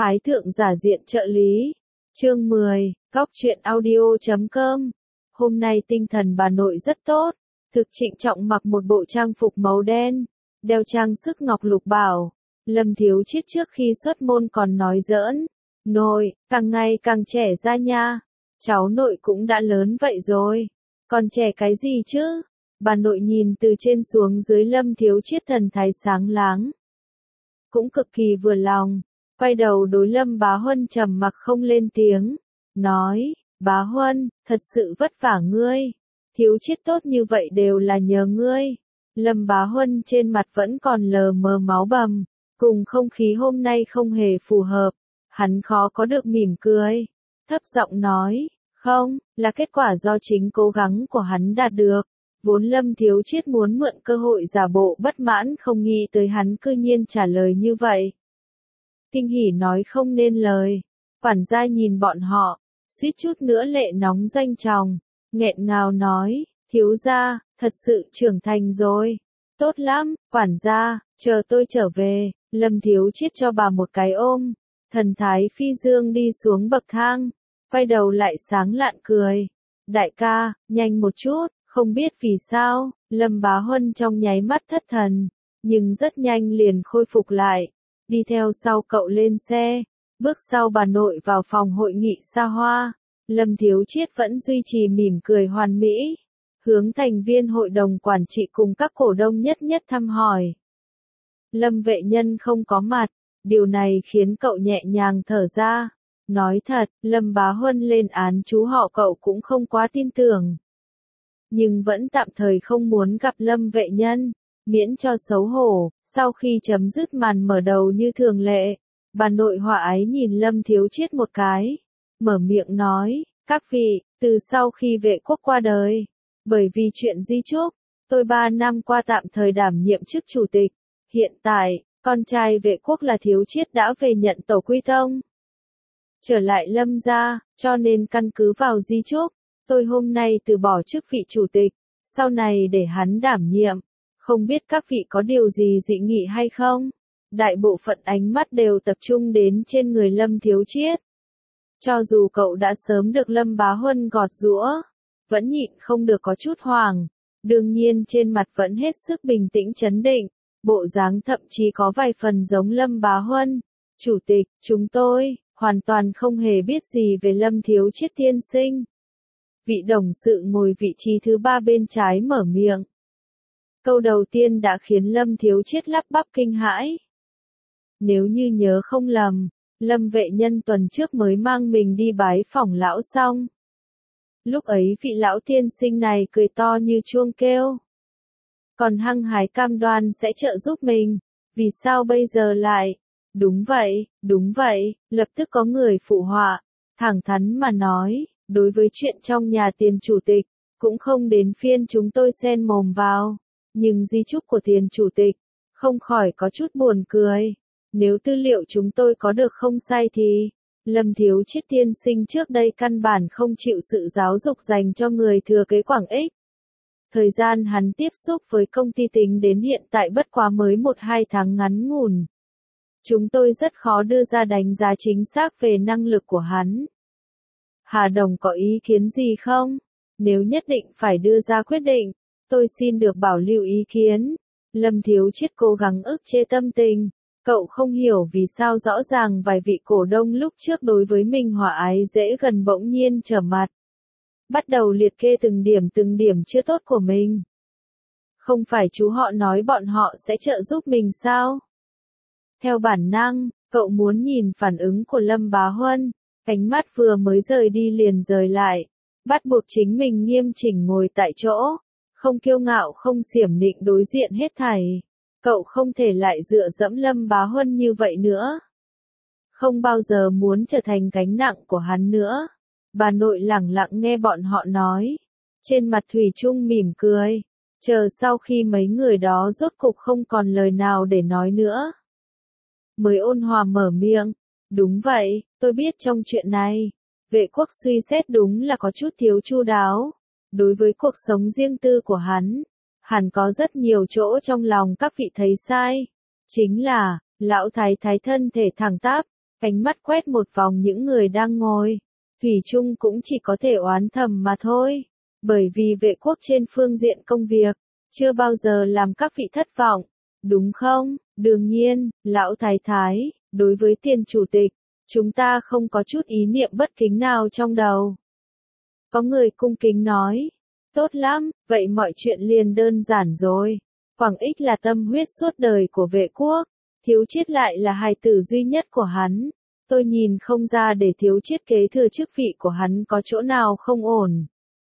Ái thượng giả diện trợ lý. Chương 10, Góc truyện audio.com. Hôm nay tinh thần bà nội rất tốt, thực trịnh trọng mặc một bộ trang phục màu đen, đeo trang sức ngọc lục bảo. Lâm Thiếu Chiết trước khi xuất môn còn nói giỡn, nội, càng ngày càng trẻ ra nha, cháu nội cũng đã lớn vậy rồi, còn trẻ cái gì chứ? Bà nội nhìn từ trên xuống dưới Lâm Thiếu Chiết thần thái sáng láng, cũng cực kỳ vừa lòng, quay đầu đối Lâm Bá Huân trầm mặc không lên tiếng, nói, Bá Huân, thật sự vất vả ngươi, Thiếu Chiết tốt như vậy đều là nhờ ngươi. Lâm Bá Huân trên mặt vẫn còn lờ mờ máu bầm, cùng không khí hôm nay không hề phù hợp, hắn khó có được mỉm cười, thấp giọng nói, không, là kết quả do chính cố gắng của hắn đạt được. Vốn Lâm Thiếu Chiết muốn mượn cơ hội giả bộ bất mãn, không nghĩ tới hắn cư nhiên trả lời như vậy. Kinh hỉ nói không nên lời, quản gia nhìn bọn họ, suýt chút nữa lệ nóng doanh tròng, nghẹn ngào nói, thiếu gia, thật sự trưởng thành rồi, tốt lắm, quản gia, chờ tôi trở về. Lâm Thiếu Chiết cho bà một cái ôm, thần thái phi dương đi xuống bậc thang, quay đầu lại sáng lạn cười, đại ca, nhanh một chút. Không biết vì sao, Lâm Bá Huân trong nháy mắt thất thần, nhưng rất nhanh liền khôi phục lại, đi theo sau cậu lên xe, bước sau bà nội vào phòng hội nghị xa hoa. Lâm Thiếu Chiết vẫn duy trì mỉm cười hoàn mỹ, hướng thành viên hội đồng quản trị cùng các cổ đông nhất nhất thăm hỏi. Lâm Vệ Nhân không có mặt, điều này khiến cậu nhẹ nhàng thở ra, nói thật, Lâm Bá Huân lên án chú họ cậu cũng không quá tin tưởng. Nhưng vẫn tạm thời không muốn gặp Lâm Vệ Nhân, miễn cho xấu hổ. Sau khi chấm dứt màn mở đầu như thường lệ, bà nội hòa ái nhìn Lâm Thiếu Chiết một cái, mở miệng nói, các vị, từ sau khi Vệ Quốc qua đời, bởi vì chuyện di chúc, tôi 3 năm qua tạm thời đảm nhiệm chức chủ tịch, hiện tại, con trai Vệ Quốc là Thiếu Chiết đã về nhận tổ quy tông, trở lại Lâm gia, cho nên căn cứ vào di chúc, tôi hôm nay từ bỏ chức vị chủ tịch, sau này để hắn đảm nhiệm, không biết các vị có điều gì dị nghị hay không? Đại bộ phận ánh mắt đều tập trung đến trên người Lâm Thiếu Chiết. Cho dù cậu đã sớm được Lâm Bá Huân gọt giũa, vẫn nhịn không được có chút hoảng, đương nhiên trên mặt vẫn hết sức bình tĩnh trấn định, bộ dáng thậm chí có vài phần giống Lâm Bá Huân. Chủ tịch, chúng tôi, hoàn toàn không hề biết gì về Lâm Thiếu Chiết tiên sinh. Vị đồng sự ngồi vị trí thứ 3 bên trái mở miệng. Câu đầu tiên đã khiến Lâm Thiếu Chiết lắp bắp kinh hãi. Nếu như nhớ không lầm, Lâm Vệ Nhân tuần trước mới mang mình đi bái phỏng lão xong. Lúc ấy vị lão tiên sinh này cười to như chuông kêu. Còn hăng hái cam đoan sẽ trợ giúp mình, vì sao bây giờ lại? Đúng vậy, lập tức có người phụ họa, thẳng thắn mà nói. Đối với chuyện trong nhà tiền chủ tịch, cũng không đến phiên chúng tôi xen mồm vào. Nhưng di chúc của tiền chủ tịch, không khỏi có chút buồn cười. Nếu tư liệu chúng tôi có được không sai thì, Lâm Thiếu Chiết tiên sinh trước đây căn bản không chịu sự giáo dục dành cho người thừa kế Quảng Ích. Thời gian hắn tiếp xúc với công ty tính đến hiện tại bất quá mới 1-2 tháng ngắn ngủn. Chúng tôi rất khó đưa ra đánh giá chính xác về năng lực của hắn. Hà Đồng có ý kiến gì không? Nếu nhất định phải đưa ra quyết định, tôi xin được bảo lưu ý kiến. Lâm Thiếu Chiết cố gắng ức chế tâm tình. Cậu không hiểu vì sao rõ ràng vài vị cổ đông lúc trước đối với mình hòa ái dễ gần bỗng nhiên trở mặt. Bắt đầu liệt kê từng điểm chưa tốt của mình. Không phải chú họ nói bọn họ sẽ trợ giúp mình sao? Theo bản năng, cậu muốn nhìn phản ứng của Lâm Bá Huân. Ánh mắt vừa mới rời đi liền rời lại, bắt buộc chính mình nghiêm chỉnh ngồi tại chỗ, không kiêu ngạo không xiểm nịnh đối diện hết thảy. Cậu không thể lại dựa dẫm Lâm Bá Huân như vậy nữa. Không bao giờ muốn trở thành gánh nặng của hắn nữa. Bà nội lẳng lặng nghe bọn họ nói, trên mặt thủy chung mỉm cười, chờ sau khi mấy người đó rốt cục không còn lời nào để nói nữa, mới ôn hòa mở miệng. Đúng vậy, tôi biết trong chuyện này, Vệ Quốc suy xét đúng là có chút thiếu chu đáo. Đối với cuộc sống riêng tư của hắn, hẳn có rất nhiều chỗ trong lòng các vị thấy sai. Chính là, lão thái thái thân thể thẳng tắp, Ánh mắt quét một vòng những người đang ngồi. Thủy chung cũng chỉ có thể oán thầm mà thôi. Bởi vì vệ quốc trên phương diện công việc, chưa bao giờ làm các vị thất vọng. Đúng không? Đương nhiên, lão thái thái, đối với tiền chủ tịch, chúng ta không có chút ý niệm bất kính nào trong đầu. Có người cung kính nói. Tốt lắm, vậy mọi chuyện liền đơn giản rồi. Quảng Ích là tâm huyết suốt đời của vệ quốc. Thiếu Chiết lại là hài tử duy nhất của hắn. Tôi nhìn không ra để Thiếu Chiết kế thừa chức vị của hắn có chỗ nào không ổn.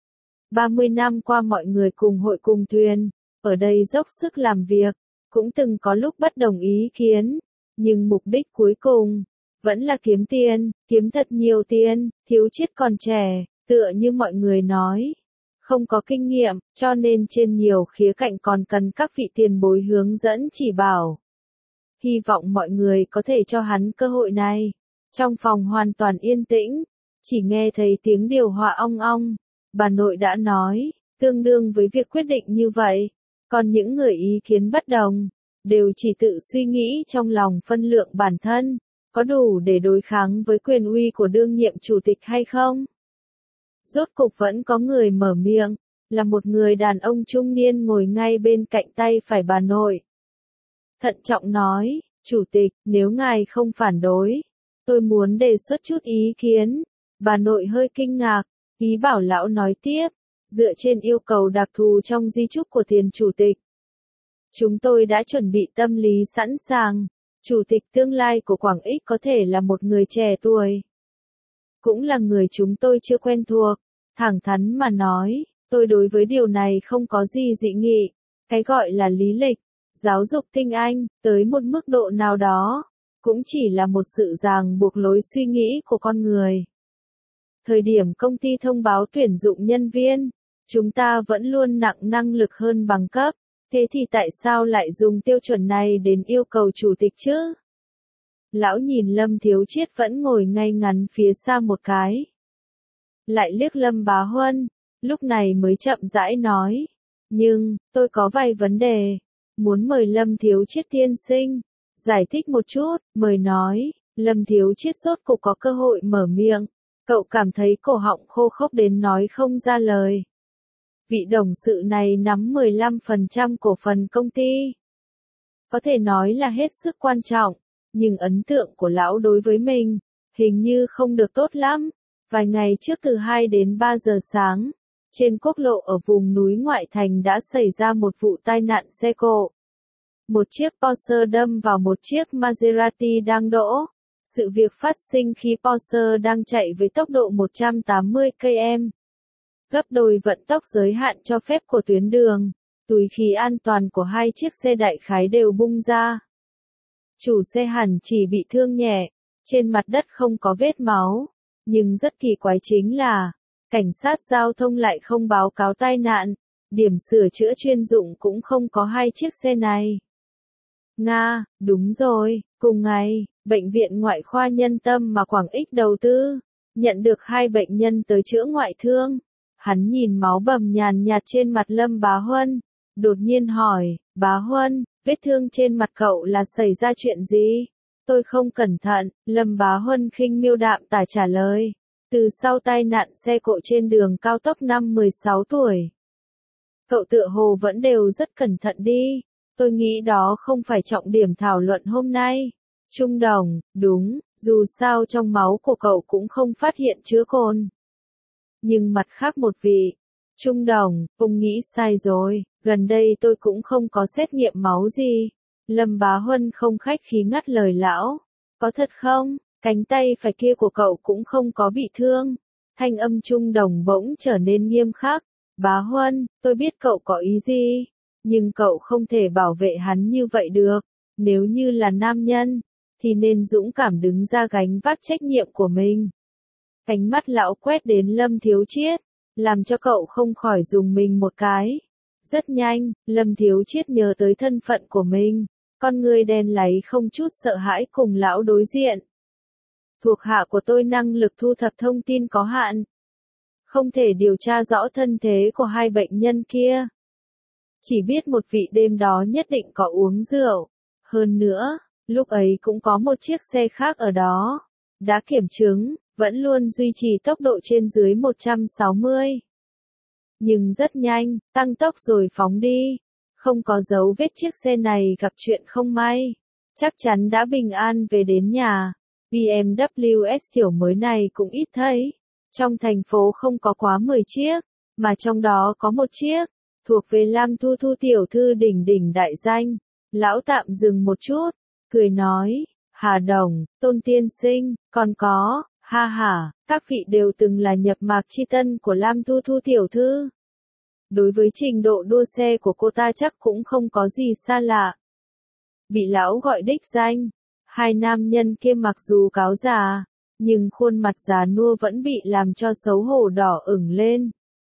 30 năm qua mọi người cùng hội cùng thuyền, ở đây dốc sức làm việc, cũng từng có lúc bất đồng ý kiến, nhưng mục đích cuối cùng vẫn là kiếm tiền, kiếm thật nhiều tiền. Thiếu Chiết còn trẻ, tựa như mọi người nói, không có kinh nghiệm, cho nên trên nhiều khía cạnh còn cần các vị tiền bối hướng dẫn chỉ bảo. Hy vọng mọi người có thể cho hắn cơ hội này. Trong phòng hoàn toàn yên tĩnh, chỉ nghe thấy tiếng điều hòa ong ong. Bà nội đã nói, tương đương với việc quyết định như vậy. Còn những người ý kiến bất đồng, đều chỉ tự suy nghĩ trong lòng phân lượng bản thân, có đủ để đối kháng với quyền uy của đương nhiệm chủ tịch hay không? Rốt cục vẫn có người mở miệng, là một người đàn ông trung niên ngồi ngay bên cạnh tay phải bà nội. Thận trọng nói, chủ tịch, nếu ngài không phản đối, tôi muốn đề xuất chút ý kiến. Bà nội hơi kinh ngạc, ý bảo lão nói tiếp, dựa trên yêu cầu đặc thù trong di chúc của tiền chủ tịch. Chúng tôi đã chuẩn bị tâm lý sẵn sàng, chủ tịch tương lai của Quảng Ích có thể là một người trẻ tuổi. Cũng là người chúng tôi chưa quen thuộc, thẳng thắn mà nói, tôi đối với điều này không có gì dị nghị. Cái gọi là lý lịch, giáo dục tinh anh, tới một mức độ nào đó, cũng chỉ là một sự ràng buộc lối suy nghĩ của con người. Thời điểm công ty thông báo tuyển dụng nhân viên, chúng ta vẫn luôn nặng năng lực hơn bằng cấp, thế thì tại sao lại dùng tiêu chuẩn này đến yêu cầu chủ tịch chứ? Lão nhìn Lâm Thiếu Chiết vẫn ngồi ngay ngắn phía xa một cái. Lại liếc Lâm Bá Huân, lúc này mới chậm rãi nói. Nhưng, tôi có vài vấn đề. Muốn mời Lâm Thiếu Chiết tiên sinh giải thích một chút, mời nói. Lâm Thiếu Chiết rốt cục có cơ hội mở miệng. Cậu cảm thấy cổ họng khô khốc đến nói không ra lời. Vị đồng sự này nắm 15% cổ phần công ty. Có thể nói là hết sức quan trọng, nhưng ấn tượng của lão đối với mình, hình như không được tốt lắm. Vài ngày trước từ 2 đến 3 giờ sáng, trên quốc lộ ở vùng núi ngoại thành đã xảy ra một vụ tai nạn xe cộ. Một chiếc Porsche đâm vào một chiếc Maserati đang đỗ. Sự việc phát sinh khi Porsche đang chạy với tốc độ 180 km, gấp đôi vận tốc giới hạn cho phép của tuyến đường. Túi khí an toàn của hai chiếc xe đại khái đều bung ra. Chủ xe hẳn chỉ bị thương nhẹ, trên mặt đất không có vết máu. Nhưng rất kỳ quái chính là, cảnh sát giao thông lại không báo cáo tai nạn, điểm sửa chữa chuyên dụng cũng không có hai chiếc xe này. Nga, đúng rồi, cùng ngày, Bệnh viện Ngoại khoa Nhân tâm mà Quảng Ích đầu tư, nhận được 2 bệnh nhân tới chữa ngoại thương. Hắn nhìn máu bầm nhàn nhạt trên mặt Lâm Bá Huân, đột nhiên hỏi, Bá Huân, vết thương trên mặt cậu là xảy ra chuyện gì? Tôi không cẩn thận, Lâm Bá Huân khinh miêu đạm tả trả lời. Từ sau tai nạn xe cộ trên đường cao tốc năm 16 tuổi. Cậu tựa hồ vẫn đều rất cẩn thận đi. Tôi nghĩ đó không phải trọng điểm thảo luận hôm nay. Trung đồng, đúng, dù sao trong máu của cậu cũng không phát hiện chứa cồn. Nhưng mặt khác một vị. Trung đồng, ông nghĩ sai rồi, gần đây tôi cũng không có xét nghiệm máu gì. Lâm Bá Huân không khách khí ngắt lời lão. Có thật không? Cánh tay phải kia của cậu cũng không có bị thương. Thanh âm Trung đồng bỗng trở nên nghiêm khắc. Bá Huân, tôi biết cậu có ý gì, nhưng cậu không thể bảo vệ hắn như vậy được. Nếu như là nam nhân, thì nên dũng cảm đứng ra gánh vác trách nhiệm của mình. Ánh mắt lão quét đến Lâm Thiếu Chiết, làm cho cậu không khỏi dùng mình một cái. Rất nhanh, Lâm Thiếu Chiết nhớ tới thân phận của mình, con người đen láy không chút sợ hãi cùng lão đối diện. Thuộc hạ của tôi năng lực thu thập thông tin có hạn, không thể điều tra rõ thân thế của 2 bệnh nhân kia. Chỉ biết một vị đêm đó nhất định có uống rượu. Hơn nữa, lúc ấy cũng có một chiếc xe khác ở đó. Đã kiểm chứng, vẫn luôn duy trì tốc độ trên dưới 160. Nhưng rất nhanh, tăng tốc rồi phóng đi. Không có dấu vết chiếc xe này gặp chuyện không may. Chắc chắn đã bình an về đến nhà. BMW S kiểu mới này cũng ít thấy. Trong thành phố không có quá 10 chiếc, mà trong đó có một chiếc, thuộc về Lam Thu Thu tiểu thư đỉnh đỉnh đại danh. Lão tạm dừng một chút, cười nói, Hà Đồng, Tôn Tiên Sinh, còn có, ha ha, các vị đều từng là nhập mạc chi tân của Lam Thu Thu tiểu thư. Đối với trình độ đua xe của cô ta chắc cũng không có gì xa lạ. Bị lão gọi đích danh, hai nam nhân kia mặc dù cáo già, nhưng khuôn mặt già nua vẫn bị làm cho xấu hổ đỏ ửng lên.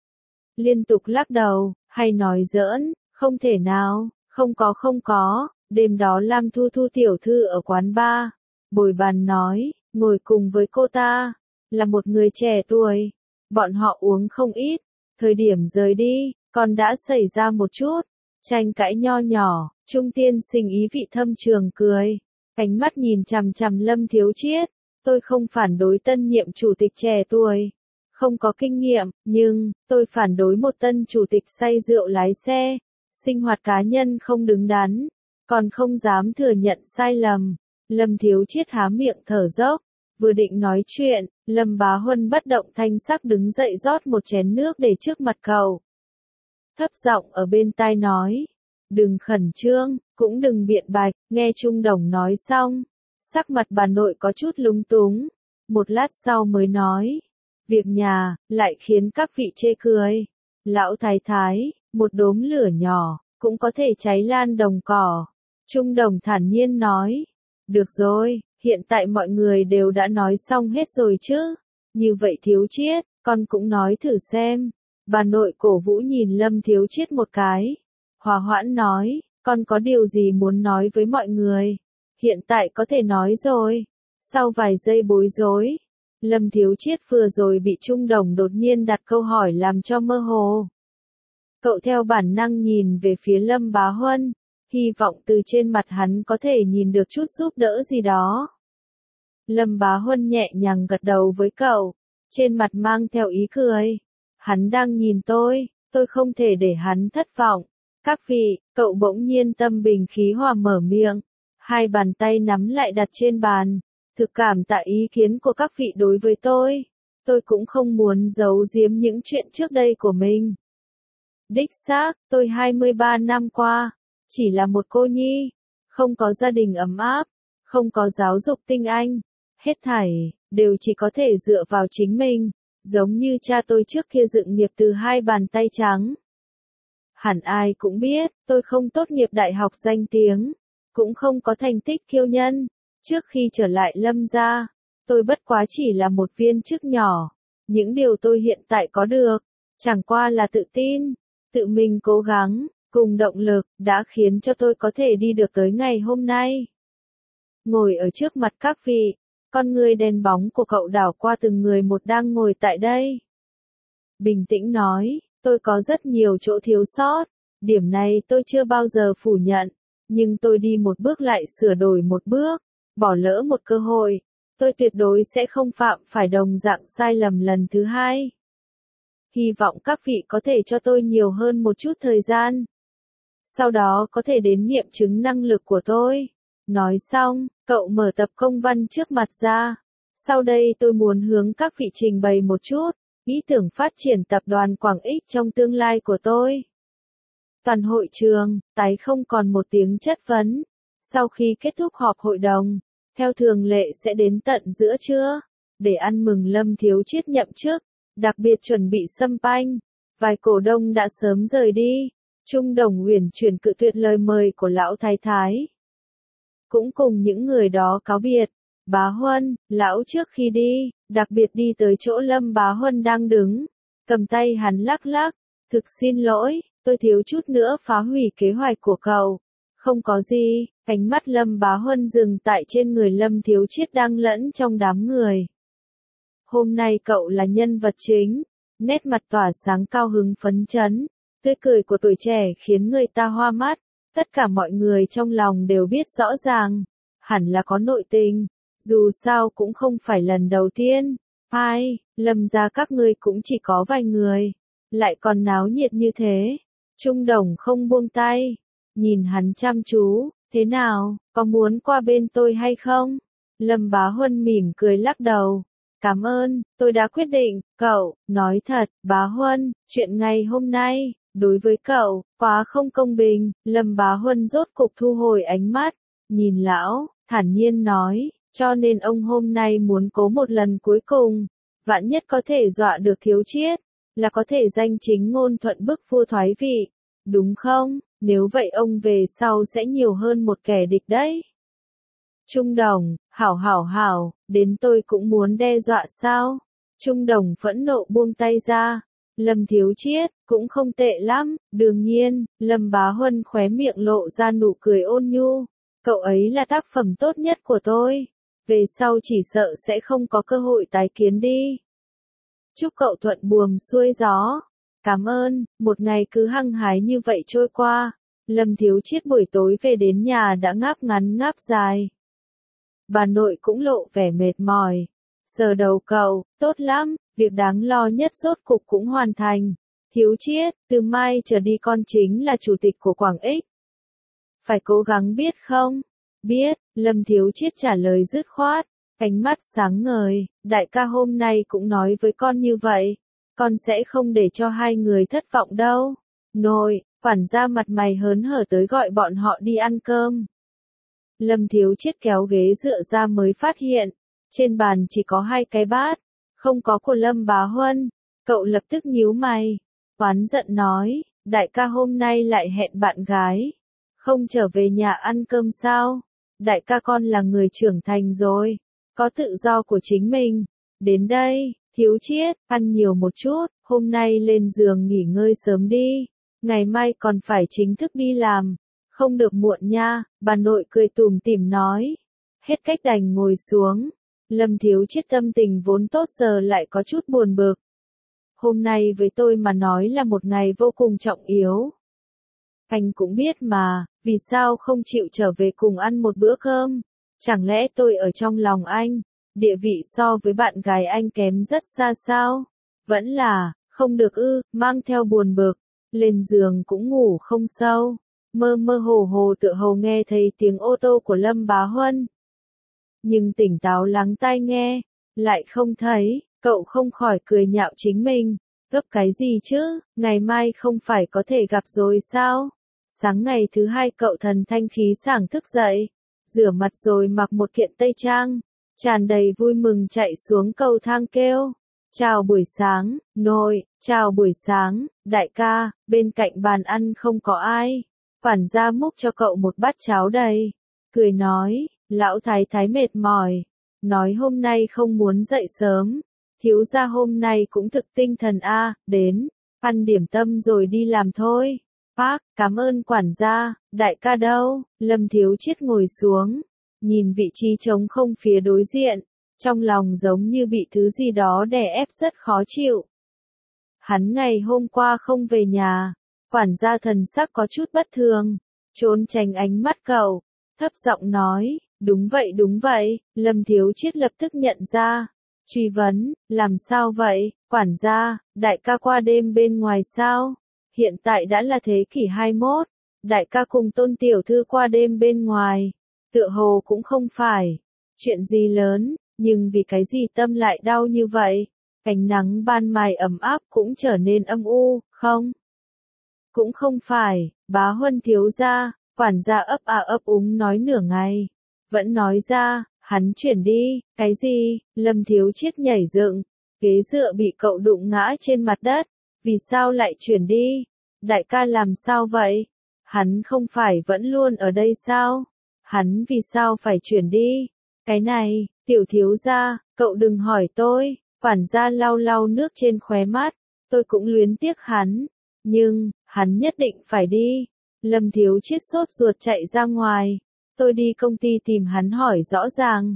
Liên tục lắc đầu, hay nói giỡn, không thể nào, không có, đêm đó Lam Thu Thu tiểu thư ở quán bar, bồi bàn nói, ngồi cùng với cô ta, là một người trẻ tuổi, bọn họ uống không ít, thời điểm rời đi, còn đã xảy ra một chút, tranh cãi nho nhỏ, Trung Tiên Sinh ý vị thâm trường cười, ánh mắt nhìn chằm chằm Lâm Thiếu Chiết, tôi không phản đối tân nhiệm chủ tịch trẻ tuổi. Không có kinh nghiệm, nhưng, tôi phản đối một tân chủ tịch say rượu lái xe, sinh hoạt cá nhân không đứng đắn, còn không dám thừa nhận sai lầm. Lâm Thiếu Chiết há miệng thở dốc, vừa định nói chuyện, Lâm Bá Huân bất động thanh sắc đứng dậy rót một chén nước để trước mặt cậu. Thấp giọng ở bên tai nói, đừng khẩn trương, cũng đừng biện bạch, nghe Trung Đồng nói xong, sắc mặt bà nội có chút lúng túng, một lát sau mới nói. Việc nhà, lại khiến các vị chê cười. Lão thái thái, một đốm lửa nhỏ, cũng có thể cháy lan đồng cỏ. Trung Đồng thản nhiên nói. Được rồi, hiện tại mọi người đều đã nói xong hết rồi chứ. Như vậy Thiếu Chiết, con cũng nói thử xem. Bà nội cổ vũ nhìn Lâm Thiếu Chiết một cái. Hòa hoãn nói, con có điều gì muốn nói với mọi người. Hiện tại có thể nói rồi. Sau vài giây bối rối. Lâm Thiếu Chiết vừa rồi bị Trung Đồng đột nhiên đặt câu hỏi làm cho mơ hồ. Cậu theo bản năng nhìn về phía Lâm Bá Huân, hy vọng từ trên mặt hắn có thể nhìn được chút giúp đỡ gì đó. Lâm Bá Huân nhẹ nhàng gật đầu với cậu, trên mặt mang theo ý cười. Hắn đang nhìn tôi không thể để hắn thất vọng. Các vị, cậu bỗng nhiên tâm bình khí hòa mở miệng, hai bàn tay nắm lại đặt trên bàn. Thực cảm tạ ý kiến của các vị đối với tôi cũng không muốn giấu giếm những chuyện trước đây của mình. Đích xác, tôi 23 năm qua, chỉ là một cô nhi, không có gia đình ấm áp, không có giáo dục tinh anh, hết thảy, đều chỉ có thể dựa vào chính mình, giống như cha tôi trước kia dựng nghiệp từ hai bàn tay trắng. Hẳn ai cũng biết, tôi không tốt nghiệp đại học danh tiếng, cũng không có thành tích kiêu nhân. Trước khi trở lại Lâm gia, tôi bất quá chỉ là một viên chức nhỏ. Những điều tôi hiện tại có được, chẳng qua là tự tin, tự mình cố gắng, cùng động lực, đã khiến cho tôi có thể đi được tới ngày hôm nay. Ngồi ở trước mặt các vị, con người đen bóng của cậu đảo qua từng người một đang ngồi tại đây. Bình tĩnh nói, tôi có rất nhiều chỗ thiếu sót, điểm này tôi chưa bao giờ phủ nhận, nhưng tôi đi một bước lại sửa đổi một bước. Bỏ lỡ một cơ hội, tôi tuyệt đối sẽ không phạm phải đồng dạng sai lầm lần thứ hai. Hy vọng các vị có thể cho tôi nhiều hơn một chút thời gian. Sau đó có thể đến nghiệm chứng năng lực của tôi. Nói xong, cậu mở tập công văn trước mặt ra. Sau đây tôi muốn hướng các vị trình bày một chút, ý tưởng phát triển tập đoàn Quảng Ích trong tương lai của tôi. Toàn hội trường, tái không còn một tiếng chất vấn. Sau khi kết thúc họp hội đồng, theo thường lệ sẽ đến tận giữa trưa, để ăn mừng Lâm Thiếu Chiết nhậm chức, đặc biệt chuẩn bị sâm panh. Vài cổ đông đã sớm rời đi, Trung Đồng uyển chuyển cự tuyệt lời mời của lão thái thái. Cũng cùng những người đó cáo biệt, Bá Huân, lão trước khi đi, đặc biệt đi tới chỗ Lâm Bá Huân đang đứng, cầm tay hắn lắc lắc, thực xin lỗi, tôi thiếu chút nữa phá hủy kế hoạch của cậu. Không có gì, ánh mắt Lâm Bá Huân dừng tại trên người Lâm Thiếu Chiết đang lẫn trong đám người. Hôm nay cậu là nhân vật chính, nét mặt tỏa sáng cao hứng phấn chấn, tươi cười của tuổi trẻ khiến người ta hoa mắt, tất cả mọi người trong lòng đều biết rõ ràng, hẳn là có nội tình, dù sao cũng không phải lần đầu tiên. Ai, Lâm gia các ngươi cũng chỉ có vài người, lại còn náo nhiệt như thế. Trung Đồng không buông tay, nhìn hắn chăm chú, thế nào, có muốn qua bên tôi hay không? Lâm Bá Huân mỉm cười lắc đầu. Cảm ơn, tôi đã quyết định, cậu, nói thật, Bá Huân, chuyện ngày hôm nay, đối với cậu, quá không công bình. Lâm Bá Huân rốt cục thu hồi ánh mắt, nhìn lão, thản nhiên nói, cho nên ông hôm nay muốn cố một lần cuối cùng, vạn nhất có thể dọa được Thiếu Chiết, là có thể danh chính ngôn thuận bức vua thoái vị, đúng không? Nếu vậy ông về sau sẽ nhiều hơn một kẻ địch đấy. Trung Đồng, hảo, đến tôi cũng muốn đe dọa sao? Trung Đồng phẫn nộ buông tay ra. Lâm Thiếu Chiết, cũng không tệ lắm, đương nhiên, Lâm Bá Huân khóe miệng lộ ra nụ cười ôn nhu. Cậu ấy là tác phẩm tốt nhất của tôi. Về sau chỉ sợ sẽ không có cơ hội tái kiến đi. Chúc cậu thuận buồm xuôi gió. Cảm ơn, một ngày cứ hăng hái như vậy trôi qua. Lâm Thiếu Chiết buổi tối về đến nhà đã ngáp ngắn ngáp dài. Bà nội cũng lộ vẻ mệt mỏi. Sờ đầu cậu, tốt lắm, việc đáng lo nhất rốt cục cũng hoàn thành. Thiếu Chiết, từ mai trở đi con chính là chủ tịch của Quảng Ích. Phải cố gắng biết không? Biết, Lâm Thiếu Chiết trả lời dứt khoát, ánh mắt sáng ngời, đại ca hôm nay cũng nói với con như vậy. Con sẽ không để cho hai người thất vọng đâu. Nội, quản gia mặt mày hớn hở tới gọi bọn họ đi ăn cơm. Lâm Thiếu Chiết kéo ghế dựa ra mới phát hiện, trên bàn chỉ có 2 cái bát, không có của Lâm Bá Huân. Cậu lập tức nhíu mày, oán giận nói, đại ca hôm nay lại hẹn bạn gái, không trở về nhà ăn cơm sao? Đại ca con là người trưởng thành rồi, có tự do của chính mình. Đến đây, Thiếu Chiết, ăn nhiều một chút, hôm nay lên giường nghỉ ngơi sớm đi, ngày mai còn phải chính thức đi làm. Không được muộn nha, bà nội cười tủm tỉm nói. Hết cách đành ngồi xuống. Lâm Thiếu Chiết tâm tình vốn tốt giờ lại có chút buồn bực. Hôm nay với tôi mà nói là một ngày vô cùng trọng yếu. Anh cũng biết mà, vì sao không chịu trở về cùng ăn một bữa cơm? Chẳng lẽ tôi ở trong lòng anh, địa vị so với bạn gái anh kém rất xa sao? Vẫn là, không được ư, mang theo buồn bực, lên giường cũng ngủ không sâu. Mơ mơ hồ hồ tựa hồ nghe thấy tiếng ô tô của Lâm Bá Huân. Nhưng tỉnh táo lắng tai nghe, lại không thấy, cậu không khỏi cười nhạo chính mình. Gấp cái gì chứ, ngày mai không phải có thể gặp rồi sao? Sáng ngày thứ 2 cậu thần thanh khí sảng thức dậy, rửa mặt rồi mặc một kiện tây trang, tràn đầy vui mừng chạy xuống cầu thang kêu. Chào buổi sáng, nội, chào buổi sáng, đại ca, bên cạnh bàn ăn không có ai. Quản gia múc cho cậu một bát cháo đầy, cười nói, lão thái thái mệt mỏi, nói hôm nay không muốn dậy sớm, thiếu gia hôm nay cũng thực tinh thần a, đến, ăn điểm tâm rồi đi làm thôi. Bác, cảm ơn quản gia, đại ca đâu? Lâm Thiếu Chiết ngồi xuống, nhìn vị trí trống không phía đối diện, trong lòng giống như bị thứ gì đó đè ép rất khó chịu. Hắn ngày hôm qua không về nhà. Quản gia thần sắc có chút bất thường, trốn tránh ánh mắt cậu, thấp giọng nói, đúng vậy, Lâm Thiếu Chiết lập tức nhận ra, truy vấn, làm sao vậy, quản gia, đại ca qua đêm bên ngoài sao, hiện tại đã là thế kỷ 21, đại ca cùng Tôn tiểu thư qua đêm bên ngoài, tựa hồ cũng không phải, chuyện gì lớn, nhưng vì cái gì tâm lại đau như vậy, ánh nắng ban mai ấm áp cũng trở nên âm u, không? Cũng không phải, Bá Huân thiếu gia, quản gia ấp úng nói nửa ngày. Vẫn nói ra, hắn chuyển đi, cái gì, Lâm Thiếu Chiết nhảy dựng, ghế dựa bị cậu đụng ngã trên mặt đất, vì sao lại chuyển đi? Đại ca làm sao vậy? Hắn không phải vẫn luôn ở đây sao? Hắn vì sao phải chuyển đi? Cái này, tiểu thiếu gia, cậu đừng hỏi tôi, quản gia lau lau nước trên khóe mắt, tôi cũng luyến tiếc hắn. Nhưng, hắn nhất định phải đi. Lâm Thiếu Chiết sốt ruột chạy ra ngoài. Tôi đi công ty tìm hắn hỏi rõ ràng.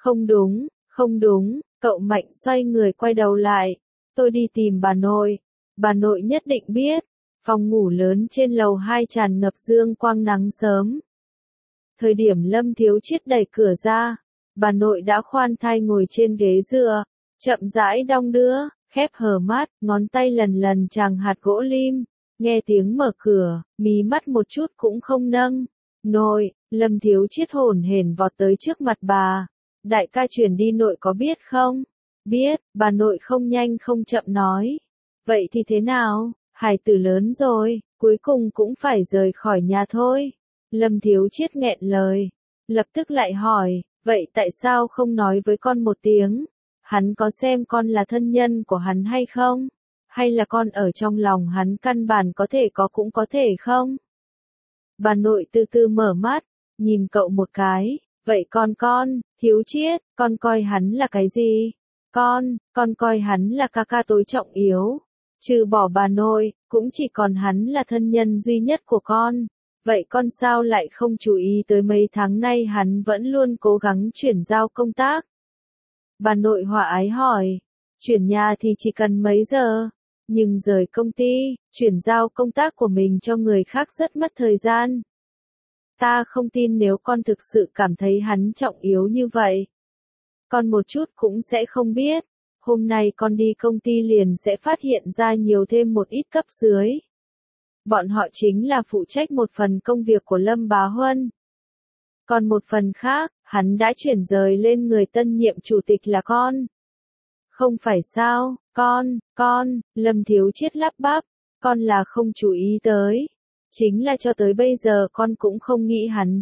Không đúng, cậu mạnh xoay người quay đầu lại. Tôi đi tìm bà nội nhất định biết. Phòng ngủ lớn trên lầu 2 tràn ngập dương quang nắng sớm. Thời điểm Lâm Thiếu Chiết đẩy cửa ra, bà nội đã khoan thai ngồi trên ghế dựa, chậm rãi đong đưa, khép hờ mắt, ngón tay lần lần chàng hạt gỗ lim, nghe tiếng mở cửa, mí mắt một chút cũng không nâng. Nội, Lâm Thiếu Chiết hổn hển vọt tới trước mặt bà. Đại ca chuyển đi nội có biết không? Biết, bà nội không nhanh không chậm nói. Vậy thì thế nào? Hải tử lớn rồi, cuối cùng cũng phải rời khỏi nhà thôi. Lâm Thiếu Chiết nghẹn lời, lập tức lại hỏi, vậy tại sao không nói với con một tiếng? Hắn có xem con là thân nhân của hắn hay không? Hay là con ở trong lòng hắn căn bản có thể có cũng có thể không? Bà nội từ từ mở mắt, nhìn cậu một cái, vậy con, Thiếu Chiết, con coi hắn là cái gì? Con coi hắn là ca ca tối trọng yếu. Trừ bỏ bà nội, cũng chỉ còn hắn là thân nhân duy nhất của con. Vậy con sao lại không chú ý tới mấy tháng nay hắn vẫn luôn cố gắng chuyển giao công tác? Bà nội hòa ái hỏi, chuyển nhà thì chỉ cần mấy giờ, nhưng rời công ty, chuyển giao công tác của mình cho người khác rất mất thời gian. Ta không tin nếu con thực sự cảm thấy hắn trọng yếu như vậy. Con một chút cũng sẽ không biết, hôm nay con đi công ty liền sẽ phát hiện ra nhiều thêm một ít cấp dưới. Bọn họ chính là phụ trách một phần công việc của Lâm Bá Huân. Còn một phần khác, hắn đã chuyển rời lên người tân nhiệm chủ tịch là con. Không phải sao, con, Lâm Thiếu Chiết lắp bắp, con là không chú ý tới. Chính là cho tới bây giờ con cũng không nghĩ hắn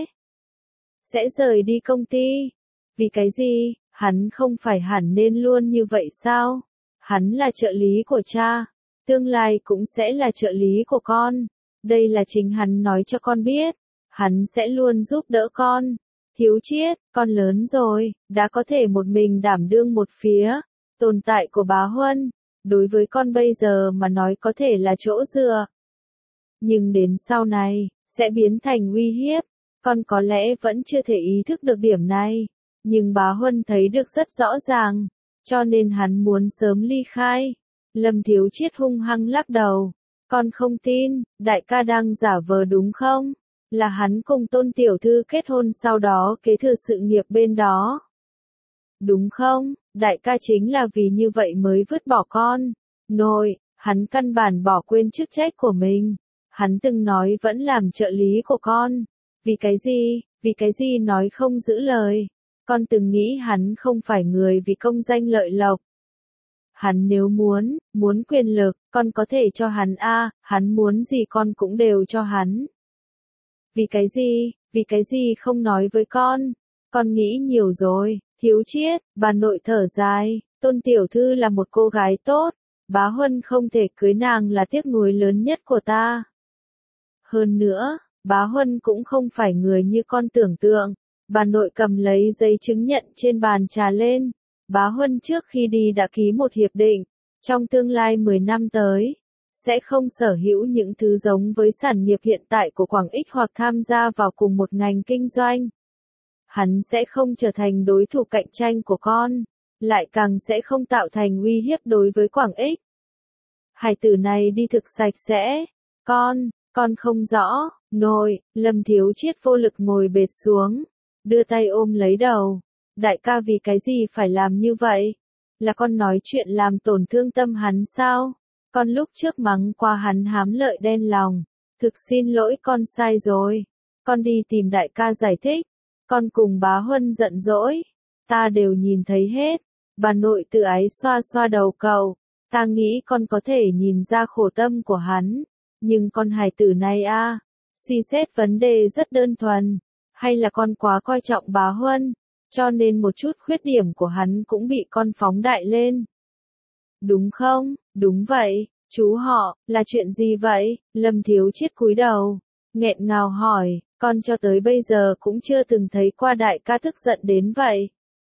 sẽ rời đi công ty. Vì cái gì, hắn không phải hẳn nên luôn như vậy sao? Hắn là trợ lý của cha, tương lai cũng sẽ là trợ lý của con. Đây là chính hắn nói cho con biết, hắn sẽ luôn giúp đỡ con. Thiếu Chiết, con lớn rồi, đã có thể một mình đảm đương một phía. Tồn tại của Bá Huân, đối với con bây giờ mà nói có thể là chỗ dựa. Nhưng đến sau này, sẽ biến thành uy hiếp. Con có lẽ vẫn chưa thể ý thức được điểm này. Nhưng Bá Huân thấy được rất rõ ràng, cho nên hắn muốn sớm ly khai. Lâm Thiếu Chiết hung hăng lắc đầu. Con không tin, đại ca đang giả vờ đúng không? Là hắn cùng Tôn tiểu thư kết hôn sau đó kế thừa sự nghiệp bên đó. Đúng không? Đại ca chính là vì như vậy mới vứt bỏ con. Nội, hắn căn bản bỏ quên chức trách của mình. Hắn từng nói vẫn làm trợ lý của con. Vì cái gì nói không giữ lời. Con từng nghĩ hắn không phải người vì công danh lợi lộc. Hắn nếu muốn quyền lực, con có thể cho hắn hắn muốn gì con cũng đều cho hắn. Vì cái gì không nói với con nghĩ nhiều rồi, Thiếu Chiết, bà nội thở dài, Tôn tiểu thư là một cô gái tốt, Bá Huân không thể cưới nàng là tiếc nuối lớn nhất của ta. Hơn nữa, Bá Huân cũng không phải người như con tưởng tượng. Bà nội cầm lấy giấy chứng nhận trên bàn trà lên. Bá Huân trước khi đi đã ký một hiệp định, trong tương lai 10 năm tới, sẽ không sở hữu những thứ giống với sản nghiệp hiện tại của Quảng Ích hoặc tham gia vào cùng một ngành kinh doanh. Hắn sẽ không trở thành đối thủ cạnh tranh của con, lại càng sẽ không tạo thành uy hiếp đối với Quảng Ích. Hải tử này đi thực sạch sẽ. Con không rõ, nội, Lâm Thiếu Chiết vô lực ngồi bệt xuống, đưa tay ôm lấy đầu. Đại ca vì cái gì phải làm như vậy? Là con nói chuyện làm tổn thương tâm hắn sao? Con lúc trước mắng qua hắn hám lợi đen lòng. Thực xin lỗi con sai rồi. Con đi tìm đại ca giải thích. Con cùng Bá Huân giận dỗi. Ta đều nhìn thấy hết. Bà nội tự ái xoa xoa đầu cậu. Ta nghĩ con có thể nhìn ra khổ tâm của hắn. Nhưng con hài tử này suy xét vấn đề rất đơn thuần. Hay là con quá coi trọng Bá Huân, cho nên một chút khuyết điểm của hắn cũng bị con phóng đại lên. Đúng không? Đúng vậy, chú họ, là chuyện gì vậy? Lâm Thiếu Chiết cúi đầu, nghẹn ngào hỏi, con cho tới bây giờ cũng chưa từng thấy qua đại ca tức giận đến vậy.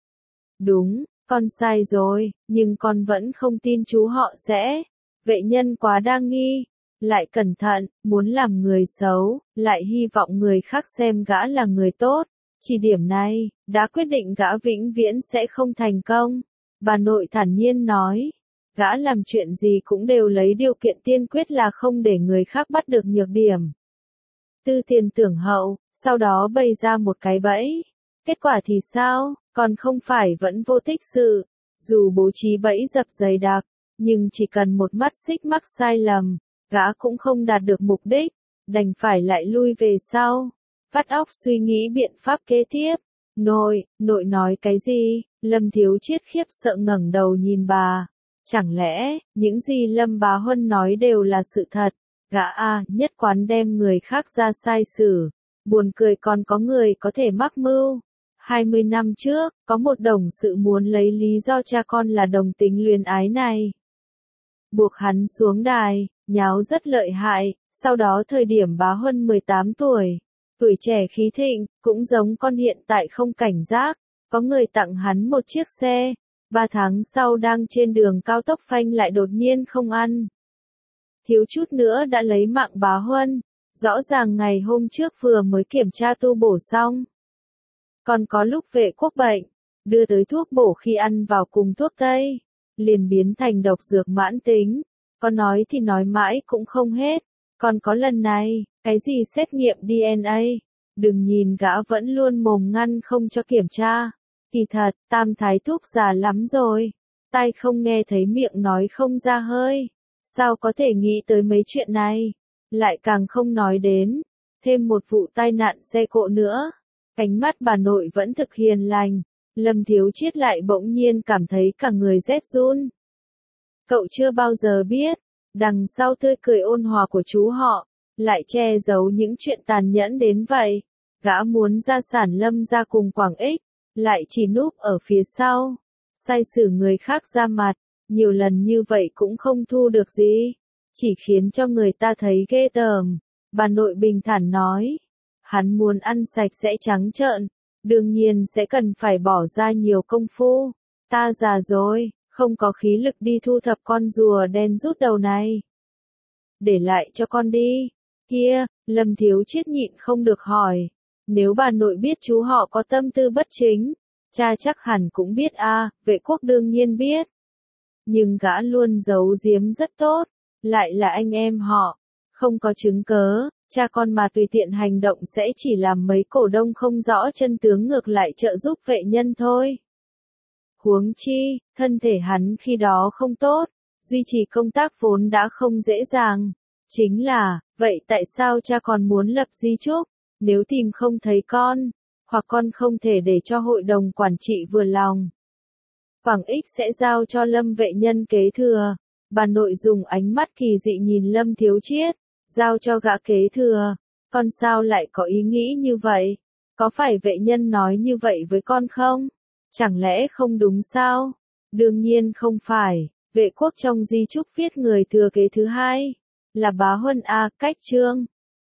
Đúng, con sai rồi, nhưng con vẫn không tin chú họ sẽ. Vệ nhân quá đa nghi. Lại cẩn thận, muốn làm người xấu, lại hy vọng người khác xem gã là người tốt. Chỉ điểm này, đã quyết định gã vĩnh viễn sẽ không thành công. Bà nội thản nhiên nói, gã làm chuyện gì cũng đều lấy điều kiện tiên quyết là không để người khác bắt được nhược điểm. Tư tiền tưởng hậu, sau đó bày ra một cái bẫy. Kết quả thì sao, còn không phải vẫn vô tích sự. Dù bố trí bẫy dập dày đặc, nhưng chỉ cần một mắt xích mắc sai lầm, gã cũng không đạt được mục đích, đành phải lại lui về sau. Vắt óc suy nghĩ biện pháp kế tiếp. Nội nói cái gì? Lâm Thiếu Chiết khiếp sợ ngẩng đầu nhìn bà. Chẳng lẽ, những gì Lâm Bá Huân nói đều là sự thật? Gã nhất quán đem người khác ra sai xử. Buồn cười còn có người có thể mắc mưu. 20 năm trước, có một đồng sự muốn lấy lý do cha con là đồng tính luyến ái này. Buộc hắn xuống đài, nháo rất lợi hại, sau đó thời điểm Bá Huân 18 tuổi. Tuổi trẻ khí thịnh, cũng giống con hiện tại không cảnh giác, có người tặng hắn một chiếc xe, 3 tháng sau đang trên đường cao tốc phanh lại đột nhiên không ăn. Thiếu chút nữa đã lấy mạng Bá Huân, rõ ràng ngày hôm trước vừa mới kiểm tra tu bổ xong. Còn có lúc vệ quốc bệnh, đưa tới thuốc bổ khi ăn vào cùng thuốc tây, liền biến thành độc dược mãn tính, có nói thì nói mãi cũng không hết. Còn có lần này, cái gì xét nghiệm DNA, đừng nhìn gã vẫn luôn mồm ngăn không cho kiểm tra. Kỳ thật, Tam Thái Thúc già lắm rồi, tai không nghe thấy miệng nói không ra hơi, sao có thể nghĩ tới mấy chuyện này, lại càng không nói đến, thêm một vụ tai nạn xe cộ nữa. Ánh mắt bà nội vẫn thực hiền lành, Lâm Thiếu Chiết lại bỗng nhiên cảm thấy cả người rét run. Cậu chưa bao giờ biết, đằng sau tươi cười ôn hòa của chú họ, lại che giấu những chuyện tàn nhẫn đến vậy. Gã muốn gia sản Lâm gia cùng Quảng Ích, lại chỉ núp ở phía sau, sai xử người khác ra mặt, nhiều lần như vậy cũng không thu được gì, chỉ khiến cho người ta thấy ghê tởm. Bà nội bình thản nói, hắn muốn ăn sạch sẽ trắng trợn, đương nhiên sẽ cần phải bỏ ra nhiều công phu. Ta già rồi, không có khí lực đi thu thập con rùa đen rút đầu này. Để lại cho con đi. Kia, Lâm Thiếu Chiết nhịn không được hỏi. Nếu bà nội biết chú họ có tâm tư bất chính, cha chắc hẳn cũng biết vệ quốc đương nhiên biết. Nhưng gã luôn giấu giếm rất tốt, lại là anh em họ, không có chứng cớ, cha con mà tùy tiện hành động sẽ chỉ làm mấy cổ đông không rõ chân tướng ngược lại trợ giúp vệ nhân thôi. Huống chi, thân thể hắn khi đó không tốt, duy trì công tác vốn đã không dễ dàng. Chính là, vậy tại sao cha còn muốn lập di chúc, nếu tìm không thấy con, hoặc con không thể để cho hội đồng quản trị vừa lòng. Quảng Ích sẽ giao cho Lâm vệ nhân kế thừa. Bà nội dùng ánh mắt kỳ dị nhìn Lâm Thiếu Chiết, giao cho gã kế thừa. Con sao lại có ý nghĩ như vậy? Có phải vệ nhân nói như vậy với con không? Chẳng lẽ không đúng sao? Đương nhiên không phải, vệ quốc trong di chúc viết người thừa kế thứ hai là Bá Huân cách Trương.